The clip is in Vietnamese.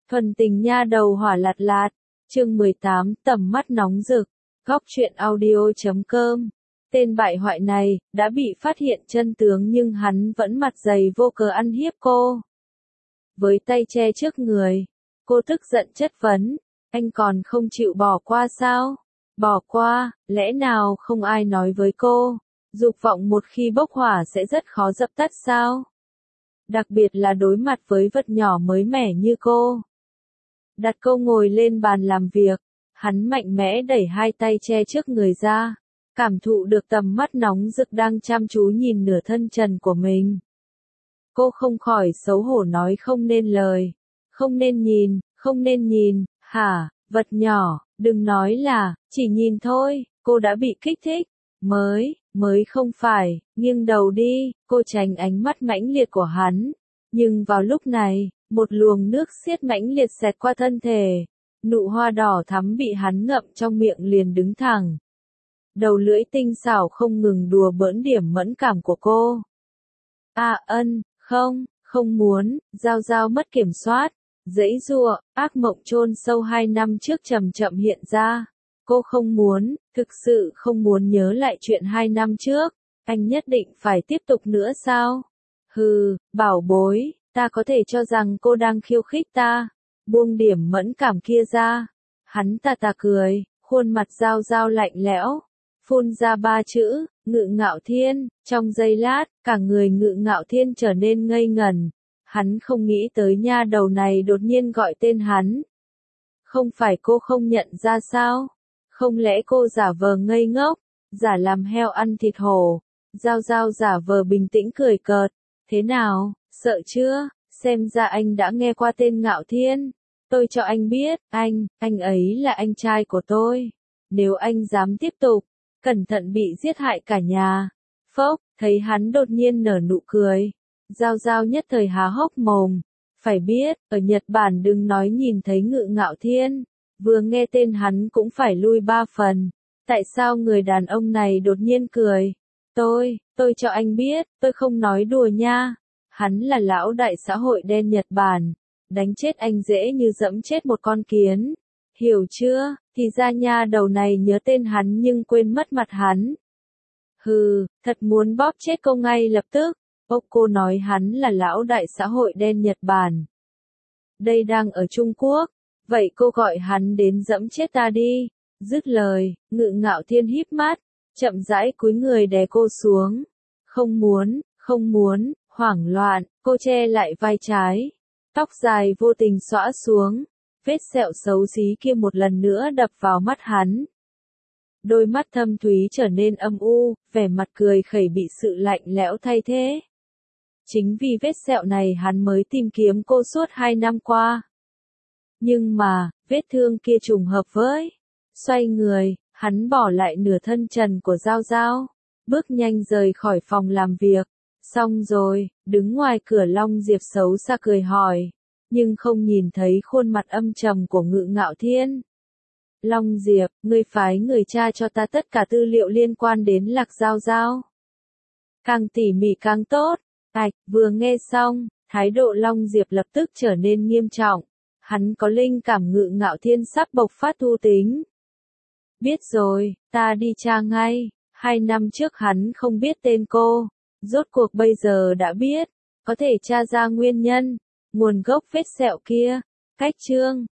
Thuần tình nha đầu hỏa lạt lạt, chương 18, tầm mắt nóng rực, góc truyện audio.com. Tên bại hoại này, đã bị phát hiện chân tướng nhưng hắn vẫn mặt dày vô cớ ăn hiếp cô. Với tay che trước người, cô tức giận chất vấn, anh còn không chịu bỏ qua sao? Bỏ qua, lẽ nào không ai nói với cô, dục vọng một khi bốc hỏa sẽ rất khó dập tắt sao? Đặc biệt là đối mặt với vật nhỏ mới mẻ như cô. Đặt cô ngồi lên bàn làm việc, hắn mạnh mẽ đẩy hai tay che trước người ra, cảm thụ được tầm mắt nóng rực đang chăm chú nhìn nửa thân trần của mình. Cô không khỏi xấu hổ nói không nên lời, không nên nhìn, hả, vật nhỏ, đừng nói là, chỉ nhìn thôi, cô đã bị kích thích, mới không phải, nghiêng đầu đi, cô tránh ánh mắt mãnh liệt của hắn, nhưng vào lúc này, một luồng nước xiết mãnh liệt xẹt qua thân thể, nụ hoa đỏ thắm bị hắn ngậm trong miệng liền đứng thẳng. Đầu lưỡi tinh xảo không ngừng đùa bỡn điểm mẫn cảm của cô. Không muốn, Giao mất kiểm soát, giãy giụa, ác mộng chôn sâu 2 năm trước chậm chậm hiện ra. Cô không muốn, thực sự không muốn nhớ lại chuyện 2 năm trước, anh nhất định phải tiếp tục nữa sao? Hừ, bảo bối, ta có thể cho rằng cô đang khiêu khích ta, buông điểm mẫn cảm kia ra. Hắn tà cười, khuôn mặt Giao lạnh lẽo, phun ra 3 chữ, Ngự Ngạo Thiên, trong giây lát, cả người Ngự Ngạo Thiên trở nên ngây ngẩn. Hắn không nghĩ tới nha đầu này đột nhiên gọi tên hắn. Không phải cô không nhận ra sao? Không lẽ cô giả vờ ngây ngốc, giả làm heo ăn thịt hổ? Giao giả vờ bình tĩnh cười cợt. Thế nào, sợ chưa? Xem ra anh đã nghe qua tên Ngạo Thiên. Tôi cho anh biết, anh ấy là anh trai của tôi. Nếu anh dám tiếp tục, cẩn thận bị giết hại cả nhà. Phốc, thấy hắn đột nhiên nở nụ cười. Giao nhất thời há hốc mồm. Phải biết, ở Nhật Bản đừng nói nhìn thấy Ngự Ngạo Thiên, vừa nghe tên hắn cũng phải lui 3 phần. Tại sao người đàn ông này đột nhiên cười? Tôi cho anh biết, tôi không nói đùa nha. Hắn là lão đại xã hội đen Nhật Bản. Đánh chết anh dễ như dẫm chết một con kiến. Hiểu chưa? Thì ra nha đầu này nhớ tên hắn nhưng quên mất mặt hắn. Hừ, thật muốn bóp chết cô ngay lập tức. Cô nói hắn là lão đại xã hội đen Nhật Bản. Đây đang ở Trung Quốc. Vậy cô gọi hắn đến dẫm chết ta đi. Dứt lời, Ngự Ngạo Thiên híp mắt, chậm rãi cúi người đè cô xuống. Không muốn, hoảng loạn, cô che lại vai trái. Tóc dài vô tình xõa xuống. Vết sẹo xấu xí kia một lần nữa đập vào mắt hắn. Đôi mắt thâm thúy trở nên âm u, vẻ mặt cười khẩy bị sự lạnh lẽo thay thế. Chính vì vết sẹo này hắn mới tìm kiếm cô suốt 2 năm qua. Nhưng mà, vết thương kia trùng hợp với. Xoay người, hắn bỏ lại nửa thân trần của Giao, bước nhanh rời khỏi phòng làm việc. Xong rồi, đứng ngoài cửa Long Diệp xấu xa cười hỏi, nhưng không nhìn thấy khuôn mặt âm trầm của Ngự Ngạo Thiên. Long Diệp, ngươi phái người tra cho ta tất cả tư liệu liên quan đến Lạc Giao. Càng tỉ mỉ càng tốt. Vừa nghe xong, thái độ Long Diệp lập tức trở nên nghiêm trọng. Hắn có linh cảm Ngự Ngạo Thiên sắp bộc phát thú tính. Biết rồi, ta đi tra ngay. 2 năm trước hắn không biết tên cô. Rốt cuộc bây giờ đã biết. Có thể tra ra nguyên nhân, nguồn gốc vết sẹo kia. Cách chương